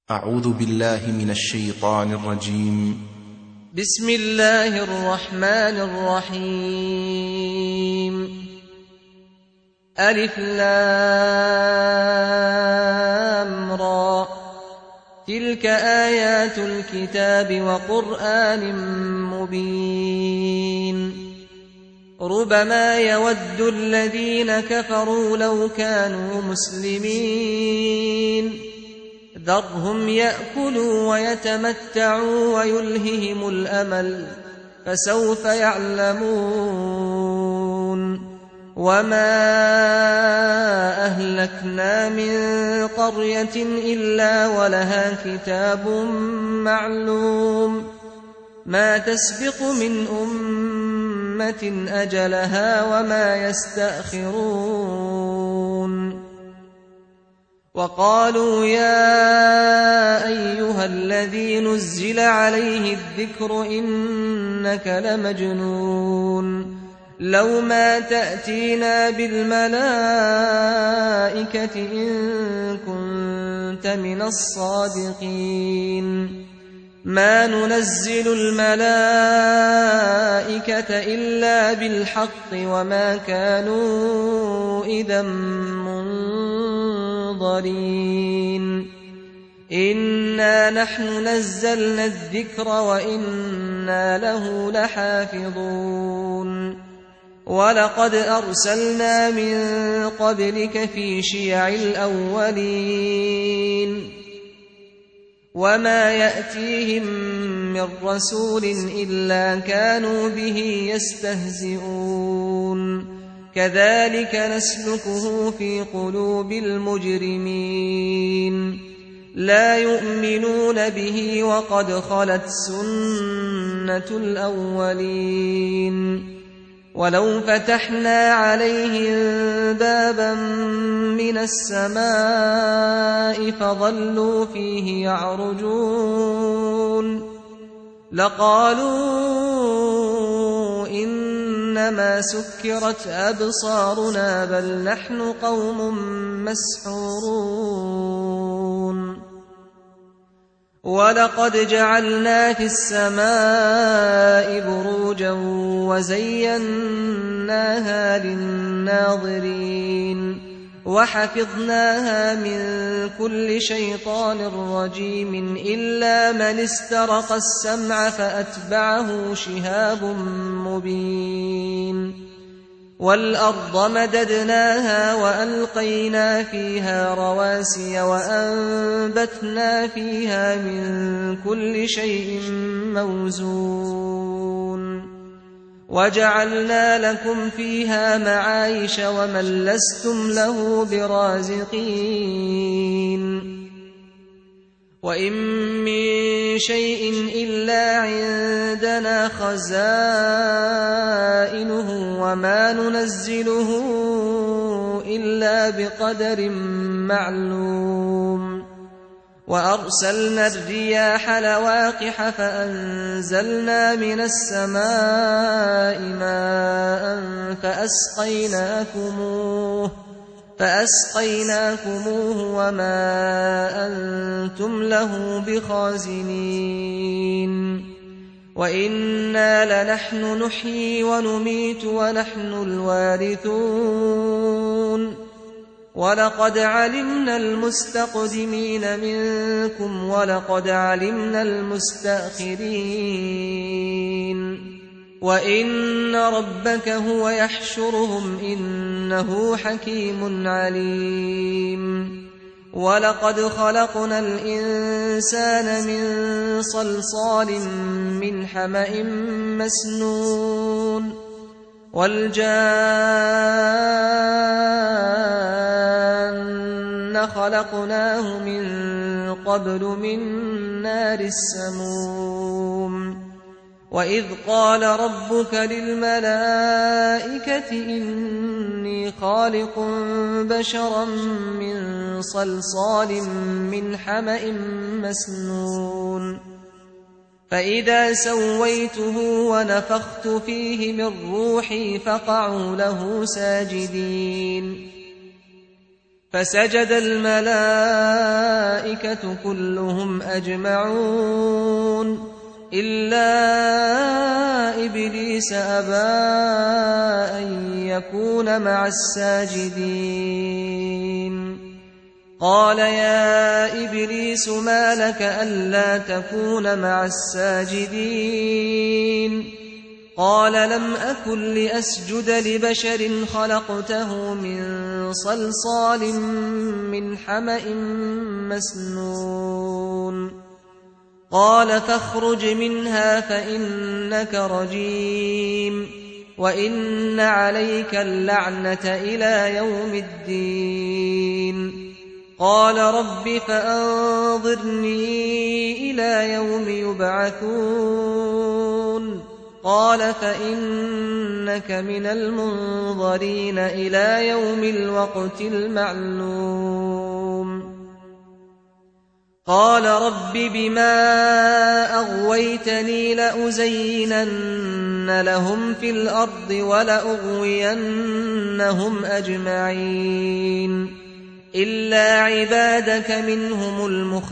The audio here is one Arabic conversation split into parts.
أعوذ بالله من الشيطان الرجيم. بسم الله الرحمن الرحيم. ألف لام را، تلك آيات الكتاب وقرآن مبين. ربما يود الذين كفروا لو كانوا مسلمين، ذرهم يأكلوا ويتمتعوا ويلههم الأمل، فسوف يعلمون. وما أهلكنا من قرية إلا ولها كتاب معلوم، ما تسبق من أمة أجلها وما يستأخرون. وقالوا يا أيها الذي نزل عليه الذكر إنك لمجنون، لو ما تأتينا بالملائكة إن كنت من الصادقين. ما ننزل الملائكة إلا بالحق وما كانوا إذا منظرين. إنا نحن نزلنا الذكر وإنا له لحافظون. ولقد أرسلنا من قبلك في شيع الأولين، وما يأتيهم من رسول إلا كانوا به يستهزئون. كذلك نسلكه في قلوب المجرمين، لا يؤمنون به وقد خلت سنة الأولين. ولو فتحنا عليهم بابا من السماء فظلوا فيه يعرجون لقالوا إنما سكرت أبصارنا بل نحن قوم مسحورون. ولقد جعلنا في السماء بروجا وزيناها للناظرين، وحفظناها من كل شيطان رجيم إلا من استرق السمع فأتبعه شهاب مبين. والأرض مددناها وألقينا فيها رواسي وأنبتنا فيها من كل شيء موزون. وجعلنا لكم فيها معايش ومن لستم له برازقين. وإن من شيء إلا عندنا خزائنه وما ننزله إلا بقدر معلوم. وأرسلنا الرياح لواقح فأنزلنا من السماء ماء فأسقيناكموه وما أنتم له بخازنين. وإنا لنحن نحيي ونميت ونحن الوارثون. ولقد علمنا المستقدمين منكم ولقد علمنا المستأخرين. وإن ربك هو يحشرهم إنه حكيم عليم. ولقد خلقنا الإنسان من صلصال من حمأ مسنون. والجان خلقناه من قبل من نار السموم. وإذ قال ربك للملائكة إني خالق بشرا من صلصال من حمأ مسنون. فإذا سويته ونفخت فيه من روحي فقعوا له ساجدين. فسجد الملائكة كلهم أجمعون إلا إبليس أبى أن يكون مع الساجدين. قال يا إبليس ما لك ألا تكون مع الساجدين؟ قال لم أكن لأسجد لبشر خلقته من صلصال من حمأ مسنون. قال فاخرج منها فإنك رجيم وإن عليك اللعنة إلى يوم الدين. قال رب فأنظرني إلى يوم يبعثون. قال فإنك من المنظرين إلى يوم الوقت المعلوم. قال رب بما أغويتني لأزينن لهم في الأرض ولأغوينهم أجمعين إلا عبادك منهم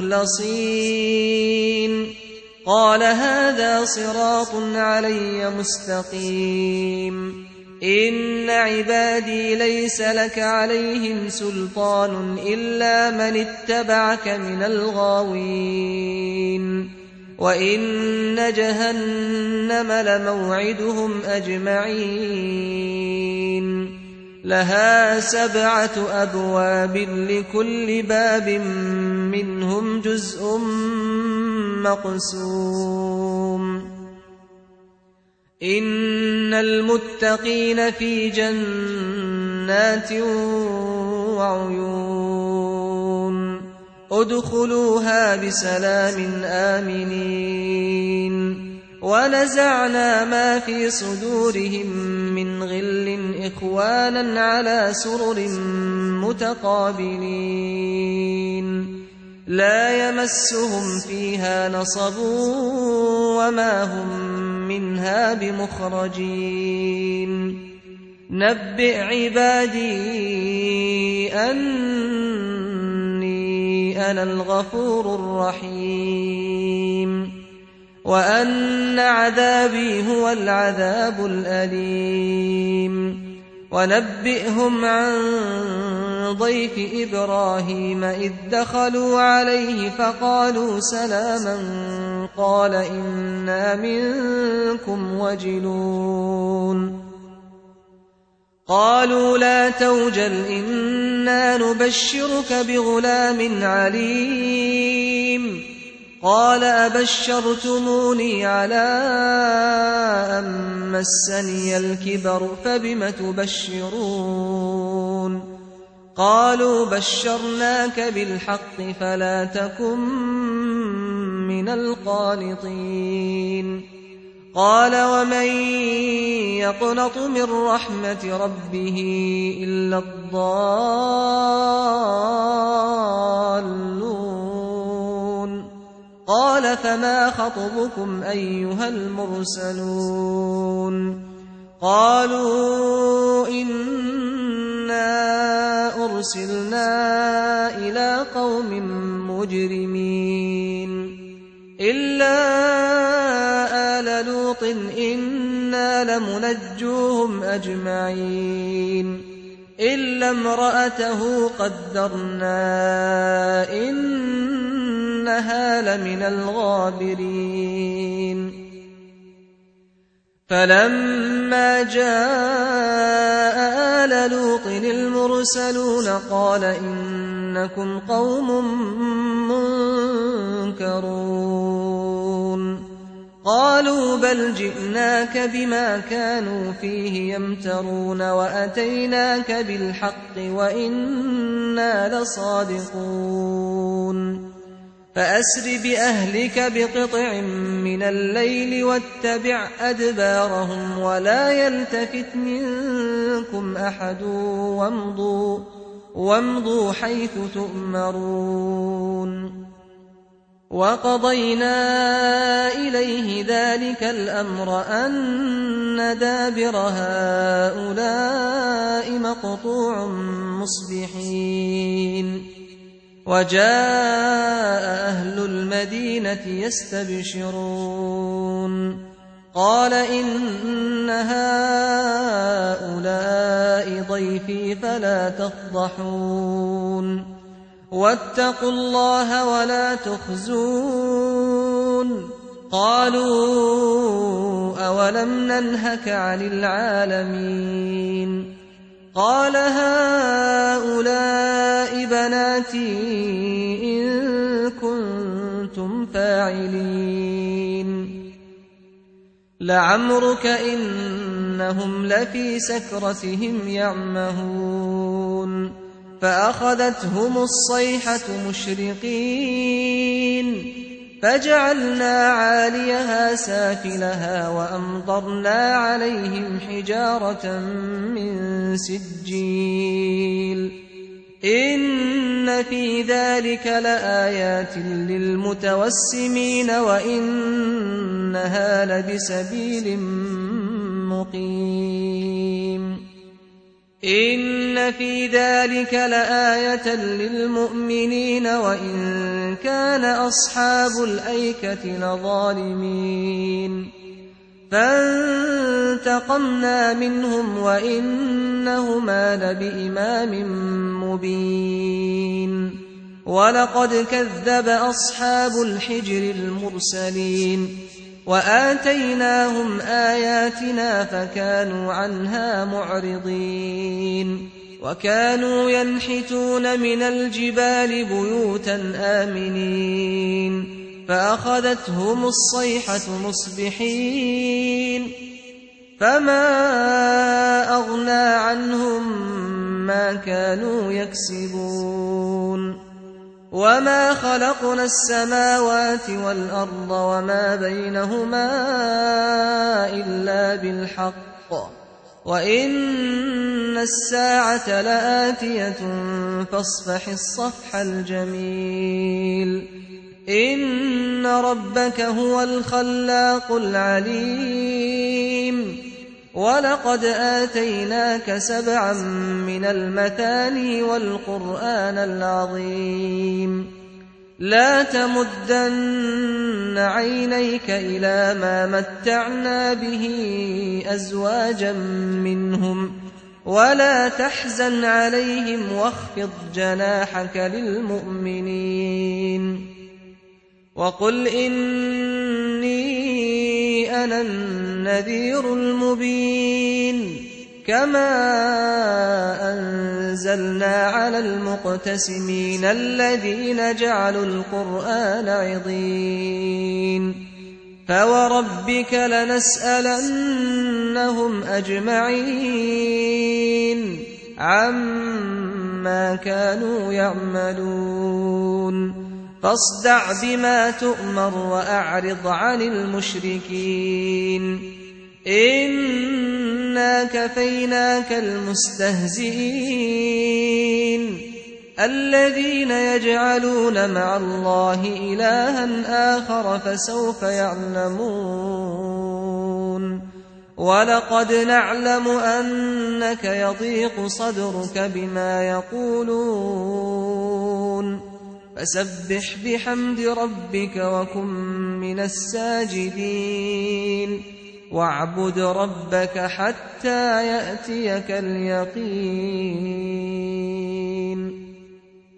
المخلصين. قال هذا صراط علي مستقيم. إن عبادي ليس لك عليهم سلطان إلا من اتبعك من الغاوين. وإن جهنم لموعدهم أجمعين لها 7 أبواب لكل باب منهم جزء مقسوم. إن المتقين في جنات وعيون ادخلوها بسلام آمنين. ونزعنا ما في صدورهم من غل إخوانا على سرر متقابلين لا يمسهم فيها نصب وما هم منها بمخرجين. نبئ عبادي أني أنا الغفور الرحيم وأن عذابي هو العذاب الأليم. ونبئهم عن ضيف إبراهيم إذ دخلوا عليه فقالوا سلاما قال إنا منكم وجلون. قالوا لا توجل إنا نبشرك بغلام عليم. قال أبشرتموني على أن مسني الكبر فبم تبشرون؟ قالوا بشرناك بالحق فلا تكن من القانطين. قال ومن يقنط من رحمة ربه إلا الضالون. قال فما خطبكم أيها المرسلون؟ قالوا إنا أرسلنا إلى قوم مجرمين إلا آل لوط إنا لمنجوهم أجمعين إلا امرأته قدرنا إنها لمن الغابرين. فلما جاء آل لوط المرسلون قال إنكم قوم منكرون. قالوا بل جئناك بما كانوا فيه يمترون وأتيناك بالحق وإنا لصادقون. فأسر بأهلك بقطع من الليل واتبع أدبارهم ولا يلتفت منكم أحد وامضوا حيث تؤمرون. وقضينا إليه ذلك الأمر أن دابر هؤلاء مقطوع مصبحين وجاء أهل المدينة يستبشرون قال إن هؤلاء ضيفي فلا تفضحون واتقوا الله ولا تخزون قالوا أولم ننهك عن العالمين قال هؤلاء بناتي إن كنتم فاعلين لعمرك إنهم لفي سكرتهم يعمهون فأخذتهم الصيحة مشرقين فجعلنا عاليها سافلها وأمطرنا عليهم حجارة من سجيل إن في ذلك لآيات للمتوسمين وإنها لبسبيل مقيم إن في ذلك لآية للمؤمنين وإن كان أصحاب الأيكة لظالمين فانتقمنا منهم وإنهما لبإمام مبين ولقد كذب أصحاب الحجر المرسلين وآتيناهم آياتنا فكانوا عنها معرضين وكانوا ينحتون من الجبال بيوتا آمنين فأخذتهم الصيحة مصبحين فما أغنى عنهم ما كانوا يكسبون وما خلقنا السماوات والأرض وما بينهما إلا بالحق وإن الساعة لآتية فاصفح الصفح الجميل إن ربك هو الخلاق العليم ولقد آتيناك 7 من المثاني والقرآن العظيم لا تمدن عينيك إلى ما متعنا به أزواجا منهم ولا تحزن عليهم واخفض جناحك للمؤمنين وقل إني أنا النذير المبين كما أنزلنا على المقتسمين الذين جعلوا القرآن عضين فوربك لنسألنهم أجمعين عما كانوا يعملون فاصدع بما تؤمر وأعرض عن المشركين إنا كفيناك المستهزئين الذين يجعلون مع الله إلها آخر فسوف يعلمون ولقد نعلم أنك يضيق صدرك بما يقولون فسبح بحمد ربك وكن من الساجدين واعبد ربك حتى يأتيك اليقين